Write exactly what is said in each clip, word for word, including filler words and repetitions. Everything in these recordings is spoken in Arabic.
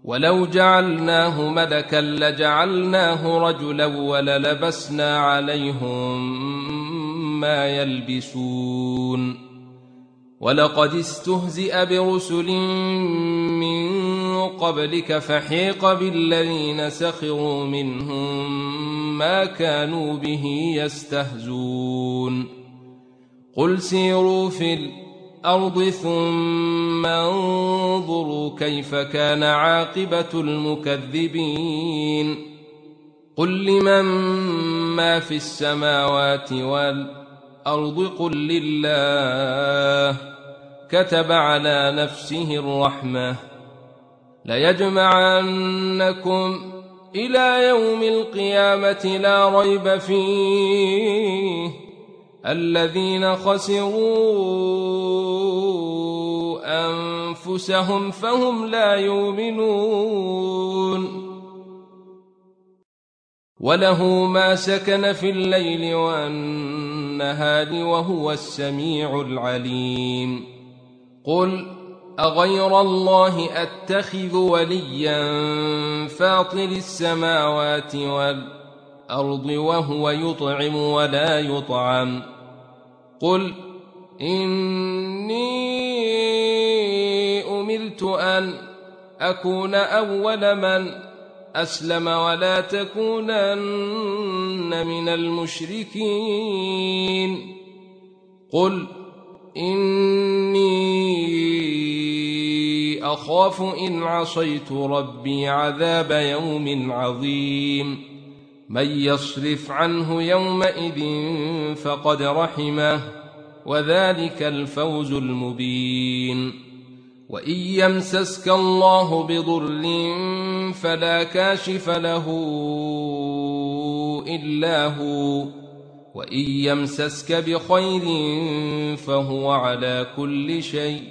ولو جعلناه ملكا لجعلناه رجلا وللبسنا عليهم ما يلبسون ولقد استهزئ برسل من قبلك فحيق بالذين سخروا منهم ما كانوا به يستهزون قل سيروا في الأرض ثم انظروا كيف كان عاقبة المكذبين قل لمن ما في السماوات والأرض قل لله كتب على نفسه الرحمة ليجمعنكم إلى يوم القيامة لا ريب فيه الذين خسروا أنفسهم فهم لا يؤمنون وله ما سكن في الليل والنهار وهو السميع العليم قل أغير الله أتخذ وليا فاطر السماوات والأرض وهو يطعم ولا يطعم قل إني أمرت أن أكون أول من أسلم ولا تكونن من المشركين قل إني أخاف إن عصيت ربي عذاب يوم عظيم من يصرف عنه يومئذ فقد رحمه وذلك الفوز المبين وإن يمسسك الله بضر فلا كاشف له إلا هو وإن يمسسك بخير فهو على كل شيء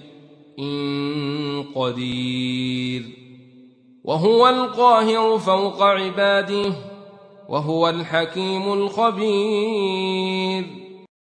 قدير وهو القاهر فوق عباده وهو الحكيم الخبير